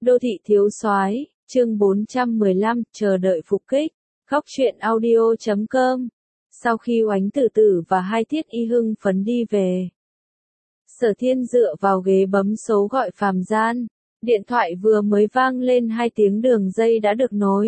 Đô thị thiếu soái, chương 415, chờ đợi phục kích. Góc truyện audio.com. Sau khi Oánh Tử Tử và Hai Thiết Y hưng phấn đi về, Sở Thiên dựa vào ghế bấm số gọi Phàm Gian. Điện thoại vừa mới vang lên 2 tiếng đường dây đã được nối.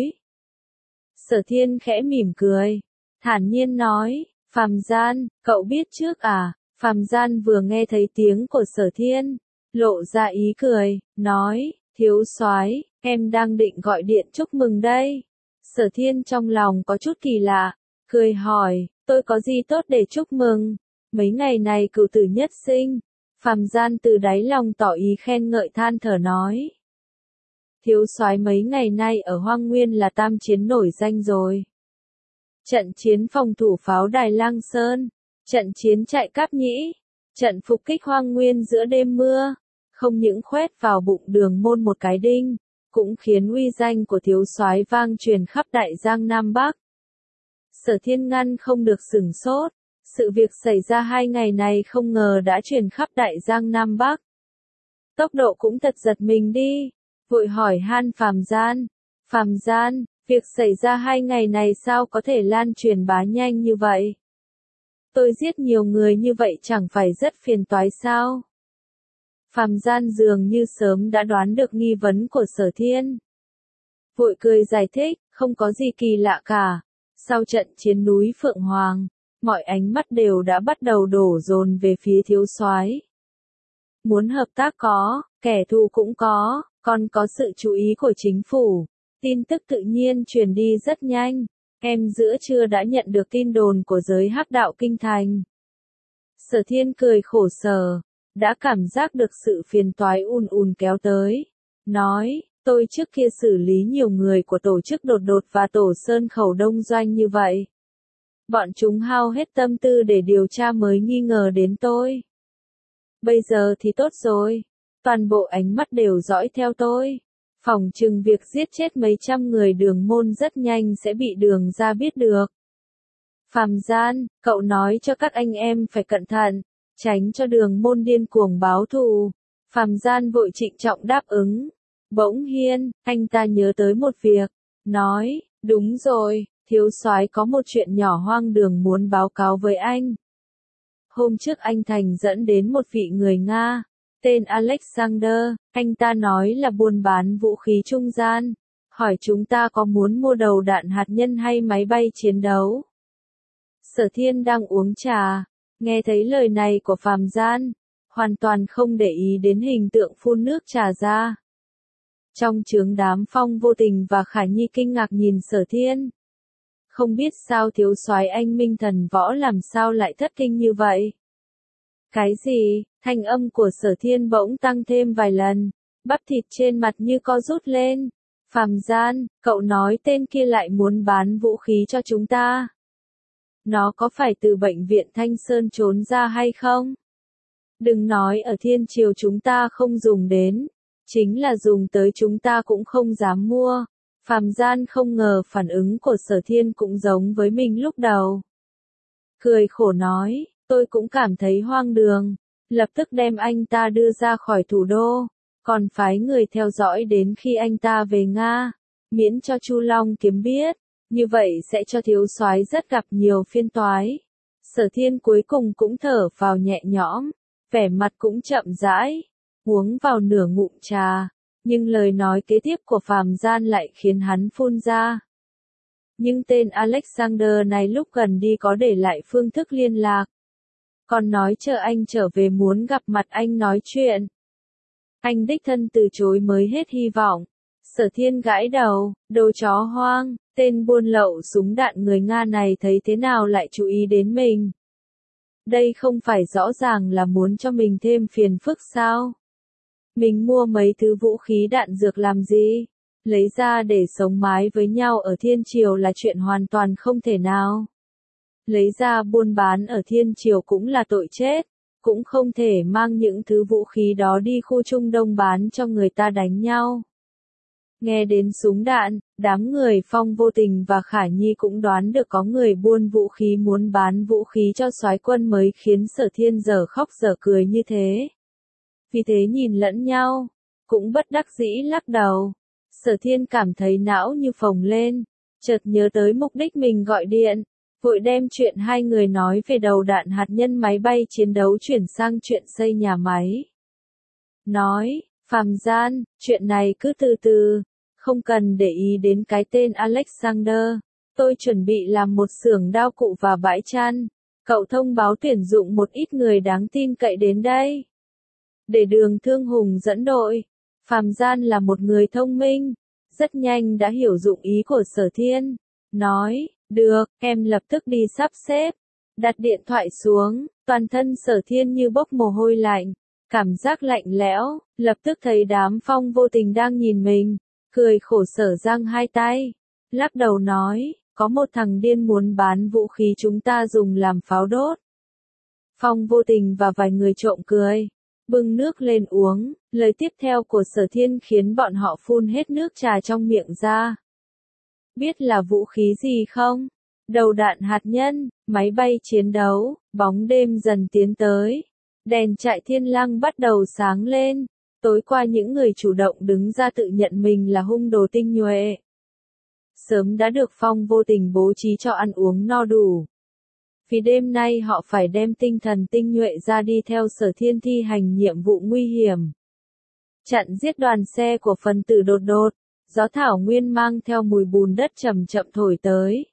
Sở Thiên khẽ mỉm cười, thản nhiên nói, Phàm Gian, cậu biết trước à? Phàm Gian vừa nghe thấy tiếng của Sở Thiên, lộ ra ý cười, nói, thiếu soái, em đang định gọi điện chúc mừng đây. Sở Thiên trong lòng có chút kỳ lạ, cười hỏi, tôi có gì tốt để chúc mừng? Mấy ngày này cửu tử nhất sinh. Phàm Gian từ đáy lòng tỏ ý khen ngợi than thở nói. Thiếu soái mấy ngày nay ở Hoang Nguyên là tam chiến nổi danh rồi. Trận chiến phòng thủ pháo đài Lang Sơn, trận chiến chạy Cáp Nhĩ, trận phục kích Hoang Nguyên giữa đêm mưa, không những khoét vào bụng Đường Môn một cái đinh, cũng khiến uy danh của thiếu soái vang truyền khắp Đại Giang Nam Bắc. Sở Thiên ngăn không được sửng sốt, sự việc xảy ra 2 ngày này không ngờ đã truyền khắp Đại Giang Nam Bắc. Tốc độ cũng thật giật mình đi, vội hỏi han Phàm Gian. Phàm Gian, việc xảy ra 2 ngày này sao có thể lan truyền bá nhanh như vậy? Tôi giết nhiều người như vậy chẳng phải rất phiền toái sao? Phàm Gian dường như sớm đã đoán được nghi vấn của Sở Thiên. Vội cười giải thích, không có gì kỳ lạ cả. Sau trận chiến núi Phượng Hoàng, mọi ánh mắt đều đã bắt đầu đổ dồn về phía thiếu soái. Muốn hợp tác có, kẻ thù cũng có, còn có sự chú ý của chính phủ. Tin tức tự nhiên truyền đi rất nhanh. Em giữa trưa đã nhận được tin đồn của giới hắc đạo kinh thành. Sở Thiên cười khổ sở, đã cảm giác được sự phiền toái ùn ùn kéo tới. Nói, tôi trước kia xử lý nhiều người của tổ chức đột đột và tổ Sơn Khẩu Đông Doanh như vậy. Bọn chúng hao hết tâm tư để điều tra mới nghi ngờ đến tôi. Bây giờ thì tốt rồi, toàn bộ ánh mắt đều dõi theo tôi. Phỏng chừng việc giết chết mấy trăm người Đường Môn rất nhanh sẽ bị Đường gia biết được. Phàm Gian, cậu nói cho các anh em phải cẩn thận, tránh cho Đường Môn điên cuồng báo thù. Phàm Gian vội trịnh trọng đáp ứng. Bỗng nhiên, anh ta nhớ tới một việc, nói, đúng rồi, thiếu soái có một chuyện nhỏ hoang đường muốn báo cáo với anh. Hôm trước anh Thành dẫn đến một vị người Nga, tên Alexander, anh ta nói là buôn bán vũ khí trung gian, hỏi chúng ta có muốn mua đầu đạn hạt nhân hay máy bay chiến đấu. Sở Thiên đang uống trà, nghe thấy lời này của Phàm Gian, hoàn toàn không để ý đến hình tượng phun nước trà ra. Trong chướng đám Phong Vô Tình và Khả Nhi kinh ngạc nhìn Sở Thiên. Không biết sao thiếu soái anh Minh Thần Võ làm sao lại thất kinh như vậy? Cái gì? Thanh âm của Sở Thiên bỗng tăng thêm vài lần, bắp thịt trên mặt như co rút lên. Phàm Gian, cậu nói tên kia lại muốn bán vũ khí cho chúng ta. Nó có phải từ bệnh viện Thanh Sơn trốn ra hay không? Đừng nói ở Thiên Triều chúng ta không dùng đến, chính là dùng tới chúng ta cũng không dám mua. Phàm Gian không ngờ phản ứng của Sở Thiên cũng giống với mình lúc đầu. Cười khổ nói, tôi cũng cảm thấy hoang đường, lập tức đem anh ta đưa ra khỏi thủ đô, còn phái người theo dõi đến khi anh ta về Nga, miễn cho Chu Long Kiếm biết, như vậy sẽ cho thiếu soái rất gặp nhiều phiền toái. Sở Thiên cuối cùng cũng thở phào nhẹ nhõm, vẻ mặt cũng chậm rãi, uống vào nửa ngụm trà. Nhưng lời nói kế tiếp của Phàm Gian lại khiến hắn phun ra. Nhưng tên Alexander này lúc gần đi có để lại phương thức liên lạc. Còn nói chờ anh trở về muốn gặp mặt anh nói chuyện. Anh đích thân từ chối mới hết hy vọng. Sở Thiên gãi đầu, đồ chó hoang, tên buôn lậu súng đạn người Nga này thấy thế nào lại chú ý đến mình. Đây không phải rõ ràng là muốn cho mình thêm phiền phức sao? Mình mua mấy thứ vũ khí đạn dược làm gì? Lấy ra để sống mái với nhau ở Thiên Triều là chuyện hoàn toàn không thể nào. Lấy ra buôn bán ở Thiên Triều cũng là tội chết, cũng không thể mang những thứ vũ khí đó đi khu Trung Đông bán cho người ta đánh nhau. Nghe đến súng đạn, đám người Phong Vô Tình và Khả Nhi cũng đoán được có người buôn vũ khí muốn bán vũ khí cho soái quân mới khiến Sở Thiên dở khóc dở cười như thế. Vì thế nhìn lẫn nhau, cũng bất đắc dĩ lắc đầu. Sở Thiên cảm thấy não như phồng lên, chợt nhớ tới mục đích mình gọi điện, vội đem chuyện hai người nói về đầu đạn hạt nhân máy bay chiến đấu chuyển sang chuyện xây nhà máy. Nói, Phàm Gian, chuyện này cứ từ từ, không cần để ý đến cái tên Alexander. Tôi chuẩn bị làm một xưởng đao cụ và bãi chăn. Cậu thông báo tuyển dụng một ít người đáng tin cậy đến đây. Để Đường Thương Hùng dẫn đội. Phàm Gian là một người thông minh, rất nhanh đã hiểu dụng ý của Sở Thiên. Nói, được, em lập tức đi sắp xếp. Đặt điện thoại xuống, toàn thân Sở Thiên như bốc mồ hôi lạnh, cảm giác lạnh lẽo, lập tức thấy đám Phong Vô Tình đang nhìn mình, cười khổ sở giang hai tay, lắc đầu nói, có một thằng điên muốn bán vũ khí chúng ta dùng làm pháo đốt. Phong Vô Tình và vài người trộm cười, bưng nước lên uống, lời tiếp theo của Sở Thiên khiến bọn họ phun hết nước trà trong miệng ra. Biết là vũ khí gì không? Đầu đạn hạt nhân, máy bay chiến đấu, bóng đêm dần tiến tới. Đèn trại Thiên Lang bắt đầu sáng lên. Tối qua những người chủ động đứng ra tự nhận mình là hung đồ tinh nhuệ. Sớm đã được Phong Vô Tình bố trí cho ăn uống no đủ. Vì đêm nay họ phải đem tinh thần tinh nhuệ ra đi theo Sở Thiên thi hành nhiệm vụ nguy hiểm. Chặn giết đoàn xe của phần tử đột đột, gió thảo nguyên mang theo mùi bùn đất chậm chậm thổi tới.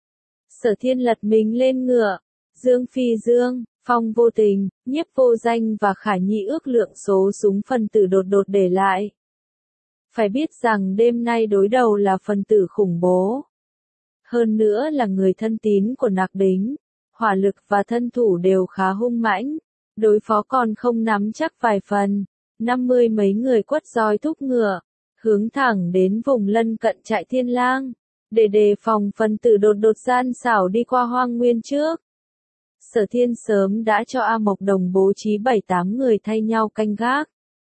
Sở Thiên lật mình lên ngựa, Dương Phi Dương, Phong Vô Tình, Nhiếp Vô Danh và Khả Nhi ước lượng số súng phần tử đột đột để lại. Phải biết rằng đêm nay đối đầu là phần tử khủng bố. Hơn nữa là người thân tín của Nạc Đính, hỏa lực và thân thủ đều khá hung mãnh, đối phó còn không nắm chắc vài phần. 50 mấy người quất roi thúc ngựa, hướng thẳng đến vùng lân cận trại Thiên Lang, để đề phòng phần tử đột đột gian xảo đi qua hoang nguyên trước. Sở Thiên sớm đã cho A Mộc Đồng bố trí 7-8 người thay nhau canh gác.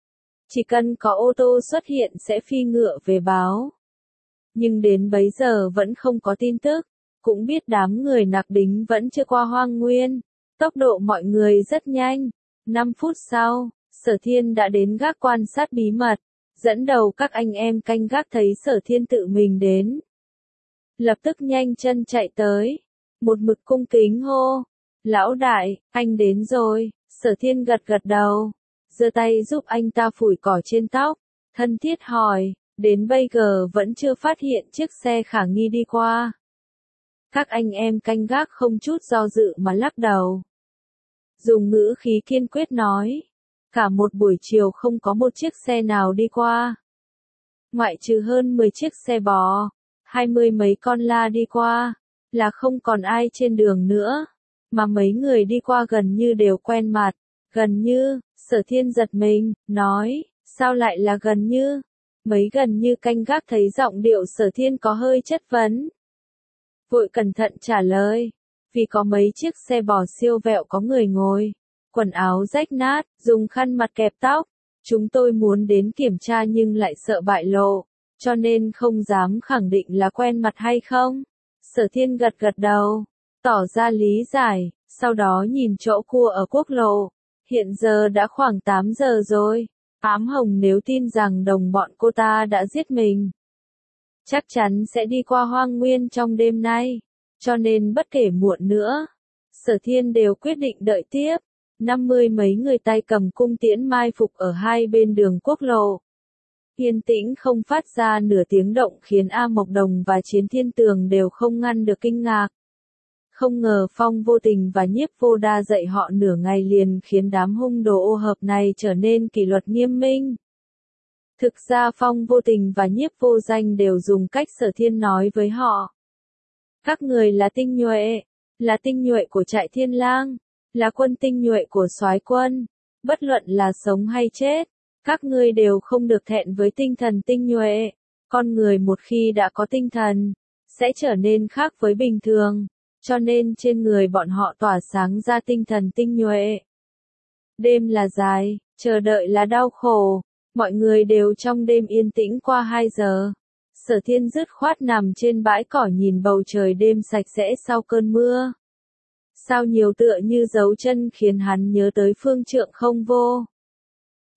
Chỉ cần có ô tô xuất hiện sẽ phi ngựa về báo. Nhưng đến bấy giờ vẫn không có tin tức, cũng biết đám người Nạc Đính vẫn chưa qua hoang nguyên. Tốc độ mọi người rất nhanh. 5 phút sau, Sở Thiên đã đến gác quan sát bí mật, dẫn đầu các anh em canh gác thấy Sở Thiên tự mình đến. Lập tức nhanh chân chạy tới, một mực cung kính hô, lão đại, anh đến rồi. Sở Thiên gật gật đầu, giơ tay giúp anh ta phủi cỏ trên tóc, thân thiết hỏi, đến bây giờ vẫn chưa phát hiện chiếc xe khả nghi đi qua. Các anh em canh gác không chút do dự mà lắc đầu. Dùng ngữ khí kiên quyết nói, cả một buổi chiều không có một chiếc xe nào đi qua. Ngoại trừ hơn 10 chiếc xe bò, 20 mấy con la đi qua, là không còn ai trên đường nữa, mà mấy người đi qua gần như đều quen mặt, gần như. Sở Thiên giật mình, nói, sao lại là gần như? Mấy gần như canh gác thấy giọng điệu Sở Thiên có hơi chất vấn. Vội cẩn thận trả lời, vì có mấy chiếc xe bò siêu vẹo có người ngồi, quần áo rách nát, dùng khăn mặt kẹp tóc. Chúng tôi muốn đến kiểm tra nhưng lại sợ bại lộ, cho nên không dám khẳng định là quen mặt hay không. Sở Thiên gật gật đầu, tỏ ra lý giải, sau đó nhìn chỗ cua ở quốc lộ. Hiện giờ đã khoảng 8 giờ rồi, Ám Hồng nếu tin rằng đồng bọn cô ta đã giết mình, chắc chắn sẽ đi qua hoang nguyên trong đêm nay, cho nên bất kể muộn nữa, Sở Thiên đều quyết định đợi tiếp. 50 mấy người tay cầm cung tiễn mai phục ở hai bên đường quốc lộ. Yên tĩnh không phát ra nửa tiếng động khiến A Mộc Đồng và Chiến Thiên Tường đều không ngăn được kinh ngạc. Không ngờ Phong Vô Tình và Nhiếp Vô Đa dạy họ nửa ngày liền khiến đám hung đồ ô hợp này trở nên kỷ luật nghiêm minh. Thực ra Phong Vô Tình và Nhiếp Vô Danh đều dùng cách Sở Thiên nói với họ. Các người là tinh nhuệ của trại Thiên Lang, là quân tinh nhuệ của soái quân, bất luận là sống hay chết, các ngươi đều không được thẹn với tinh thần tinh nhuệ. Con người một khi đã có tinh thần, sẽ trở nên khác với bình thường. Cho nên trên người bọn họ tỏa sáng ra tinh thần tinh nhuệ. Đêm là dài, chờ đợi là đau khổ, mọi người đều trong đêm yên tĩnh qua 2 giờ. Sở Thiên dứt khoát nằm trên bãi cỏ nhìn bầu trời đêm sạch sẽ sau cơn mưa. Sao nhiều tựa như dấu chân khiến hắn nhớ tới phương trượng không vô.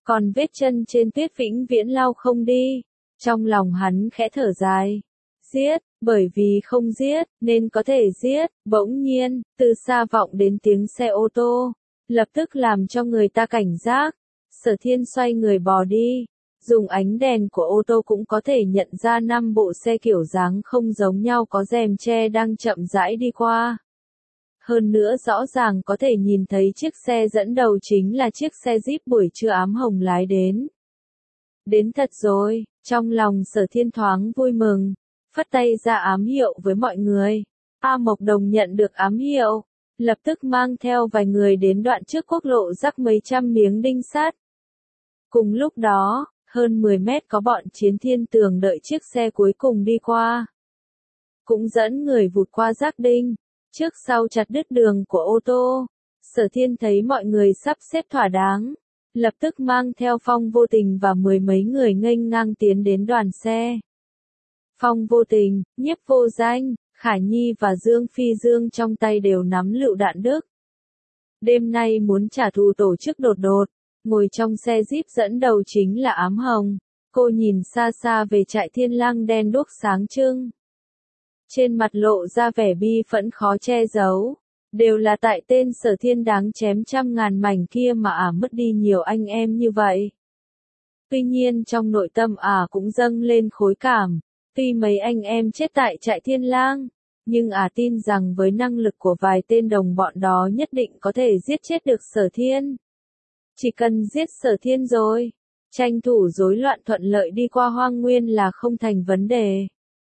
Còn vết chân trên tuyết vĩnh viễn lau không đi. Trong lòng hắn khẽ thở dài. Giết, bởi vì không giết, nên có thể giết. Bỗng nhiên, từ xa vọng đến tiếng xe ô tô. Lập tức làm cho người ta cảnh giác. Sở Thiên xoay người bò đi. Dùng ánh đèn của ô tô cũng có thể nhận ra 5 bộ xe kiểu dáng không giống nhau có rèm che đang chậm rãi đi qua. Hơn nữa rõ ràng có thể nhìn thấy chiếc xe dẫn đầu chính là chiếc xe Jeep buổi trưa Ám Hồng lái đến. Đến thật rồi, trong lòng Sở Thiên thoáng vui mừng, phất tay ra ám hiệu với mọi người. A Mộc Đồng nhận được ám hiệu, lập tức mang theo vài người đến đoạn trước quốc lộ rắc mấy trăm miếng đinh sắt. Cùng lúc đó, hơn 10 mét có bọn Chiến Thiên Tường đợi chiếc xe cuối cùng đi qua. Cũng dẫn người vụt qua rác đinh, trước sau chặt đứt đường của ô tô. Sở Thiên thấy mọi người sắp xếp thỏa đáng, lập tức mang theo Phong Vô Tình và 10 mấy người nghênh ngang tiến đến đoàn xe. Phong Vô Tình, Nhiếp Vô Danh, Khả Nhi và Dương Phi Dương trong tay đều nắm lựu đạn Đức. Đêm nay muốn trả thù tổ chức đột đột, ngồi trong xe Jeep dẫn đầu chính là Ám Hồng. Cô nhìn xa xa về trại Thiên Lang đen đuốc sáng trưng. Trên mặt lộ ra vẻ bi phẫn khó che giấu. Đều là tại tên Sở Thiên đáng chém trăm ngàn mảnh kia mà mất đi nhiều anh em như vậy. Tuy nhiên trong nội tâm cũng dâng lên khối cảm. Tuy mấy anh em chết tại trại Thiên Lang, nhưng tin rằng với năng lực của vài tên đồng bọn đó nhất định có thể giết chết được Sở Thiên. Chỉ cần giết Sở Thiên rồi, tranh thủ rối loạn thuận lợi đi qua hoang nguyên là không thành vấn đề.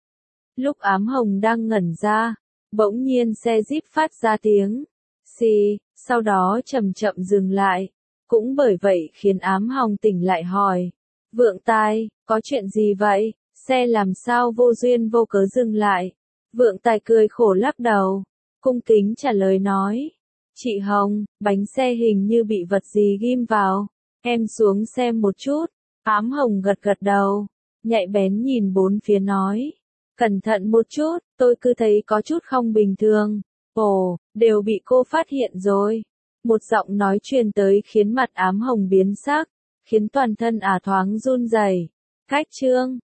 Lúc Ám Hồng đang ngẩn ra, bỗng nhiên xe Jeep phát ra tiếng xì, sau đó chậm chậm dừng lại. Cũng bởi vậy khiến Ám Hồng tỉnh lại hỏi. Vượng Tài, có chuyện gì vậy? Xe làm sao vô duyên vô cớ dừng lại? Vượng Tài cười khổ lắc đầu, cung kính trả lời nói. Chị Hồng, bánh xe hình như bị vật gì ghim vào. Em xuống xem một chút. Ám Hồng gật gật đầu, nhạy bén nhìn bốn phía nói. Cẩn thận một chút, tôi cứ thấy có chút không bình thường. Ồ, đều bị cô phát hiện rồi. Một giọng nói truyền tới khiến mặt Ám Hồng biến sắc, khiến toàn thân thoáng run rẩy. Cách chương